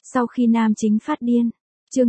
Sau khi nam chính phát điên. Chương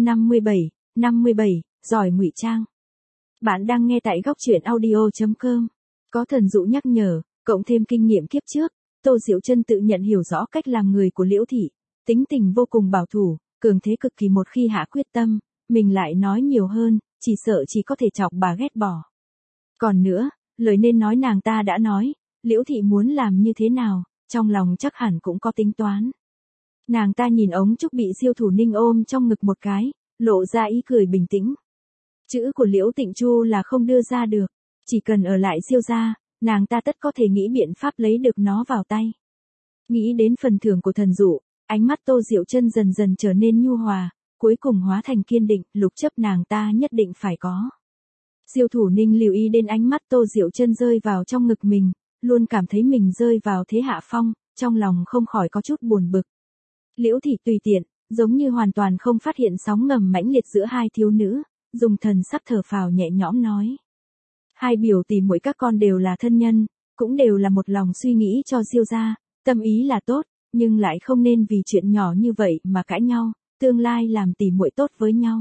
57, giỏi ngụy trang. Bạn đang nghe tại góc truyện audio.com. Có thần dụ nhắc nhở, cộng thêm kinh nghiệm kiếp trước, Tô Diệu Chân tự nhận hiểu rõ cách làm người của Liễu thị, tính tình vô cùng bảo thủ, cường thế cực kỳ, một khi hạ quyết tâm, mình lại nói nhiều hơn, chỉ sợ chỉ có thể chọc bà ghét bỏ. Còn nữa, lời nên nói nàng ta đã nói, Liễu thị muốn làm như thế nào, trong lòng chắc hẳn cũng có tính toán. Nàng ta nhìn ống trúc bị Diêu Thủ Ninh ôm trong ngực một cái, lộ ra ý cười bình tĩnh. Chữ của Liễu Tịnh Chu là không đưa ra được, chỉ cần ở lại Diêu gia, nàng ta tất có thể nghĩ biện pháp lấy được nó vào tay. Nghĩ đến phần thưởng của thần dụ, ánh mắt Tô Diệu Chân dần dần trở nên nhu hòa, cuối cùng hóa thành kiên định, lục chấp nàng ta nhất định phải có. Diêu Thủ Ninh lưu ý đến ánh mắt Tô Diệu Chân rơi vào trong ngực mình, luôn cảm thấy mình rơi vào thế hạ phong, trong lòng không khỏi có chút buồn bực. Liễu thị tùy tiện, giống như hoàn toàn không phát hiện sóng ngầm mãnh liệt giữa hai thiếu nữ, dùng thần sắc thở phào nhẹ nhõm nói. Hai biểu tỷ muội các con đều là thân nhân, cũng đều là một lòng suy nghĩ cho Diêu gia, tâm ý là tốt, nhưng lại không nên vì chuyện nhỏ như vậy mà cãi nhau, tương lai làm tỷ muội tốt với nhau.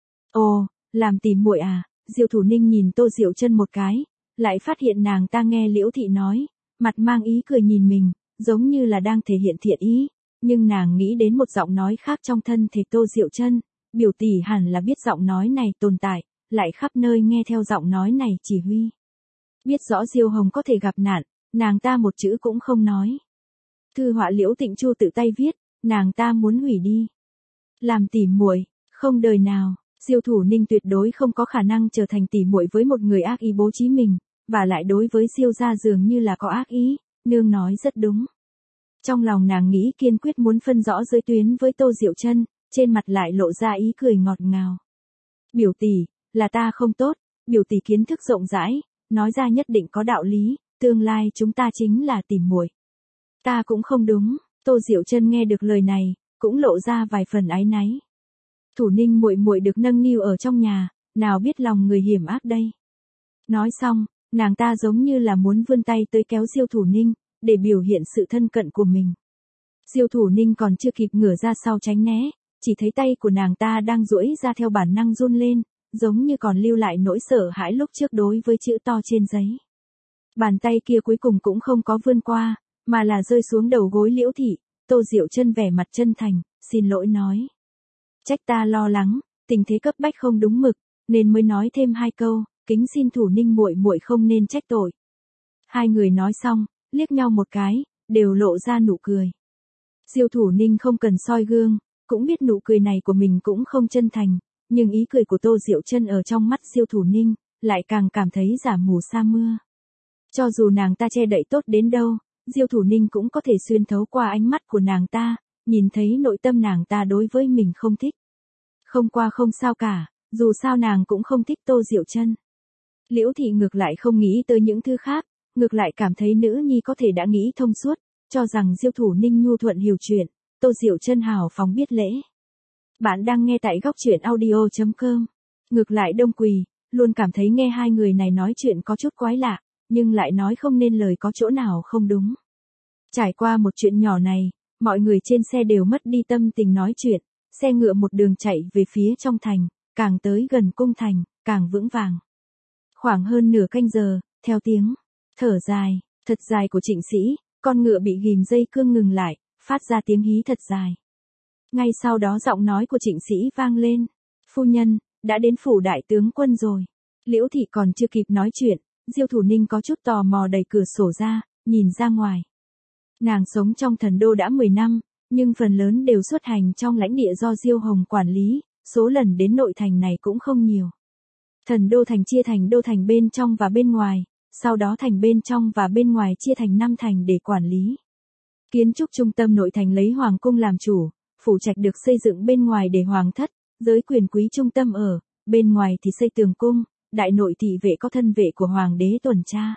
Ồ, làm tỷ muội à? Diêu Thủ Ninh nhìn Tô Diệu Chân một cái, lại phát hiện nàng ta nghe Liễu thị nói, mặt mang ý cười nhìn mình, giống như là đang thể hiện thiện ý, nhưng nàng nghĩ đến một giọng nói khác trong thân thể Tô Diệu Chân, biểu tỷ hẳn là biết giọng nói này tồn tại, lại khắp nơi nghe theo giọng nói này chỉ huy. Biết rõ Diêu Hồng có thể gặp nạn, nàng ta một chữ cũng không nói. Thư họa Liễu Tịnh Chu tự tay viết, nàng ta muốn hủy đi. Làm tỷ muội, không đời nào, Diêu Thủ Ninh tuyệt đối không có khả năng trở thành tỷ muội với một người ác ý bố trí mình, và lại đối với Diêu gia dường như là có ác ý, nương nói rất đúng. Trong lòng nàng nghĩ kiên quyết muốn phân rõ giới tuyến với Tô Diệu Chân, trên mặt lại lộ ra ý cười ngọt ngào. Biểu tỷ, là ta không tốt, biểu tỷ kiến thức rộng rãi, nói ra nhất định có đạo lý, tương lai chúng ta chính là tỷ muội. Ta cũng không đúng, Tô Diệu Chân nghe được lời này, cũng lộ ra vài phần áy náy. Thủ Ninh muội muội được nâng niu ở trong nhà, nào biết lòng người hiểm ác đây. Nói xong, nàng ta giống như là muốn vươn tay tới kéo Diêu Thủ Ninh, để biểu hiện sự thân cận của mình. Diêu Thủ Ninh còn chưa kịp ngửa ra sau tránh né, chỉ thấy tay của nàng ta đang duỗi ra theo bản năng run lên, giống như còn lưu lại nỗi sợ hãi lúc trước đối với chữ to trên giấy. Bàn tay kia cuối cùng cũng không có vươn qua, mà là rơi xuống đầu gối Liễu thị. Tô Diệu Chân vẻ mặt chân thành, xin lỗi nói. Trách ta lo lắng, tình thế cấp bách không đúng mực, nên mới nói thêm hai câu, kính xin Thủ Ninh muội muội không nên trách tội. Hai người nói xong, liếc nhau một cái, đều lộ ra nụ cười. Diêu Thủ Ninh không cần soi gương, cũng biết nụ cười này của mình cũng không chân thành, nhưng ý cười của Tô Diệu Chân ở trong mắt Diêu Thủ Ninh, lại càng cảm thấy giả mù sa mưa. Cho dù nàng ta che đậy tốt đến đâu, Diêu Thủ Ninh cũng có thể xuyên thấu qua ánh mắt của nàng ta, nhìn thấy nội tâm nàng ta đối với mình không thích. Không qua không sao cả, dù sao nàng cũng không thích Tô Diệu Chân. Liễu thị ngược lại không nghĩ tới những thứ khác, ngược lại cảm thấy nữ nhi có thể đã nghĩ thông suốt, cho rằng Diêu Thủ Ninh nhu thuận hiểu chuyện, Tô Diệu Chân hào phóng biết lễ. Bạn đang nghe tại góc truyện audio.com. Ngược lại Đông Quỳ, luôn cảm thấy nghe hai người này nói chuyện có chút quái lạ, nhưng lại nói không nên lời, có chỗ nào không đúng. Trải qua một chuyện nhỏ này, mọi người trên xe đều mất đi tâm tình nói chuyện, xe ngựa một đường chạy về phía trong thành, càng tới gần cung thành, càng vững vàng. Khoảng hơn nửa canh giờ, theo tiếng thở dài, thật dài của Trịnh Sĩ, con ngựa bị ghìm dây cương ngừng lại, phát ra tiếng hí thật dài. Ngay sau đó giọng nói của Trịnh Sĩ vang lên, phu nhân, đã đến phủ đại tướng quân rồi. Liễu thị còn chưa kịp nói chuyện, Diêu Thủ Ninh có chút tò mò đẩy cửa sổ ra, nhìn ra ngoài. Nàng sống trong thần đô đã 10 năm, nhưng phần lớn đều xuất hành trong lãnh địa do Diêu Hồng quản lý, số lần đến nội thành này cũng không nhiều. Thần đô thành chia thành đô thành bên trong và bên ngoài, sau đó thành bên trong và bên ngoài chia thành 5 thành để quản lý. Kiến trúc trung tâm nội thành lấy hoàng cung làm chủ, phủ trạch được xây dựng bên ngoài để hoàng thất, giới quyền quý trung tâm ở, bên ngoài thì xây tường cung, đại nội thị vệ có thân vệ của hoàng đế tuần tra.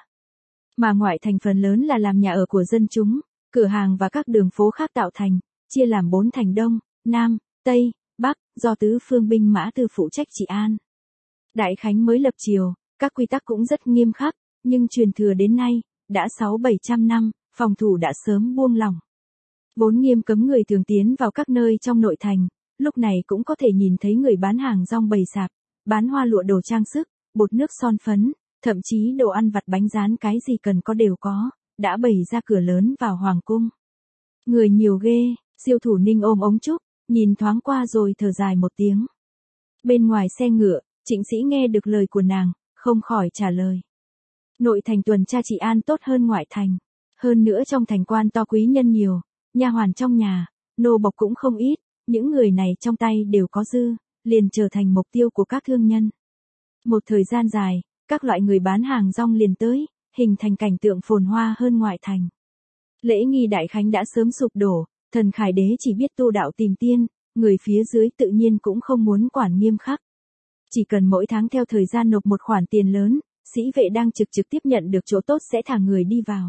Mà ngoại thành phần lớn là làm nhà ở của dân chúng, cửa hàng và các đường phố khác tạo thành, chia làm 4 thành Đông, Nam, Tây, Bắc, do tứ phương binh mã tư phụ trách trị an. Đại Khánh mới lập triều, các quy tắc cũng rất nghiêm khắc, nhưng truyền thừa đến nay, đã 600-700 năm, phòng thủ đã sớm buông lỏng. Vốn nghiêm cấm người thường tiến vào các nơi trong nội thành, lúc này cũng có thể nhìn thấy người bán hàng rong bày sạp, bán hoa lụa đồ trang sức, bột nước son phấn, thậm chí đồ ăn vặt bánh rán cái gì cần có đều có, đã bày ra cửa lớn vào hoàng cung. Người nhiều ghê, Diêu Thủ Ninh ôm ống trúc, nhìn thoáng qua rồi thở dài một tiếng. Bên ngoài xe ngựa, Trịnh Sĩ nghe được lời của nàng, không khỏi trả lời. Nội thành tuần tra trị an tốt hơn ngoại thành. Hơn nữa trong thành quan to quý nhân nhiều, nha hoàn trong nhà, nô bộc cũng không ít, những người này trong tay đều có dư, liền trở thành mục tiêu của các thương nhân. Một thời gian dài, các loại người bán hàng rong liền tới, hình thành cảnh tượng phồn hoa hơn ngoại thành. Lễ nghi đại khánh đã sớm sụp đổ, thần Khải Đế chỉ biết tu đạo tìm tiên, người phía dưới tự nhiên cũng không muốn quản nghiêm khắc. Chỉ cần mỗi tháng theo thời gian nộp một khoản tiền lớn, sĩ vệ đang trực tiếp nhận được chỗ tốt sẽ thả người đi vào.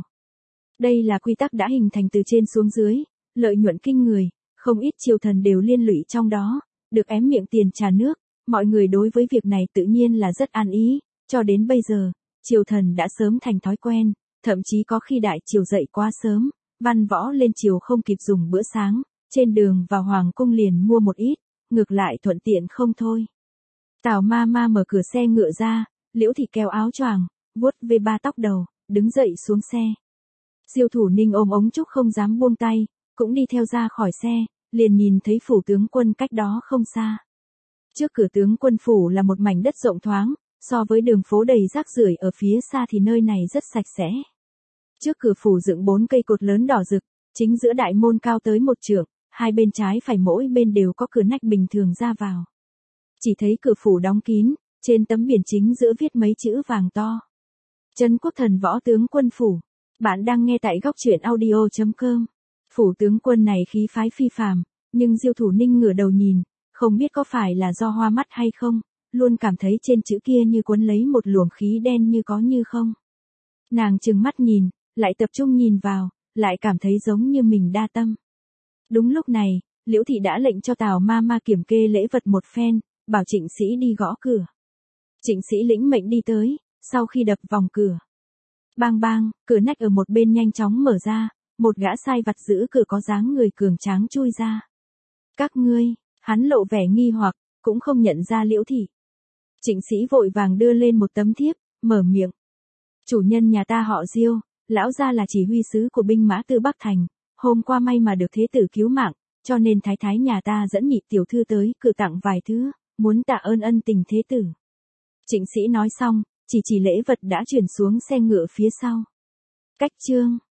Đây là quy tắc đã hình thành từ trên xuống dưới, lợi nhuận kinh người, không ít triều thần đều liên lụy trong đó, được ém miệng tiền trà nước, mọi người đối với việc này tự nhiên là rất an ý, cho đến bây giờ, triều thần đã sớm thành thói quen, thậm chí có khi đại triều dậy quá sớm, văn võ lên triều không kịp dùng bữa sáng, trên đường vào hoàng cung liền mua một ít, ngược lại thuận tiện không thôi. Tào ma ma mở cửa xe ngựa ra, Liễu Thị kéo áo choàng, vuốt về ba tóc đầu, đứng dậy xuống xe. Diêu Thủ Ninh ôm ống trúc không dám buông tay, cũng đi theo ra khỏi xe, liền nhìn thấy phủ tướng quân cách đó không xa. Trước cửa tướng quân phủ là một mảnh đất rộng thoáng, so với đường phố đầy rác rưởi ở phía xa thì nơi này rất sạch sẽ. Trước cửa phủ dựng 4 cây cột lớn đỏ rực, chính giữa đại môn cao tới 1 trượng, hai bên trái phải mỗi bên đều có cửa nách bình thường ra vào. Chỉ thấy cửa phủ đóng kín, trên tấm biển chính giữa viết mấy chữ vàng to. Trấn Quốc Thần Võ Tướng Quân Phủ. Bạn đang nghe tại góc truyện audio.com. Phủ tướng quân này khí phái phi phàm, nhưng Diêu Thủ Ninh ngửa đầu nhìn, không biết có phải là do hoa mắt hay không, luôn cảm thấy trên chữ kia như cuốn lấy một luồng khí đen như có như không. Nàng trừng mắt nhìn, lại tập trung nhìn vào, lại cảm thấy giống như mình đa tâm. Đúng lúc này, Liễu Thị đã lệnh cho Tào ma ma kiểm kê lễ vật một phen, bảo Trịnh Sĩ đi gõ cửa. Trịnh Sĩ lĩnh mệnh đi tới, sau khi đập vòng cửa. Bang bang, cửa nách ở một bên nhanh chóng mở ra, một gã sai vặt giữ cửa có dáng người cường tráng chui ra. Các ngươi, hắn lộ vẻ nghi hoặc, cũng không nhận ra Liễu Thị. Trịnh Sĩ vội vàng đưa lên một tấm thiếp, mở miệng. Chủ nhân nhà ta họ Diêu, lão gia là chỉ huy sứ của binh mã Tư Bắc Thành, hôm qua may mà được thế tử cứu mạng, cho nên thái thái nhà ta dẫn nhị tiểu thư tới cửa tặng vài thứ, muốn tạ ơn ân tình thế tử. Trịnh Sĩ nói xong, chỉ lễ vật đã chuyển xuống xe ngựa phía sau. Cách chương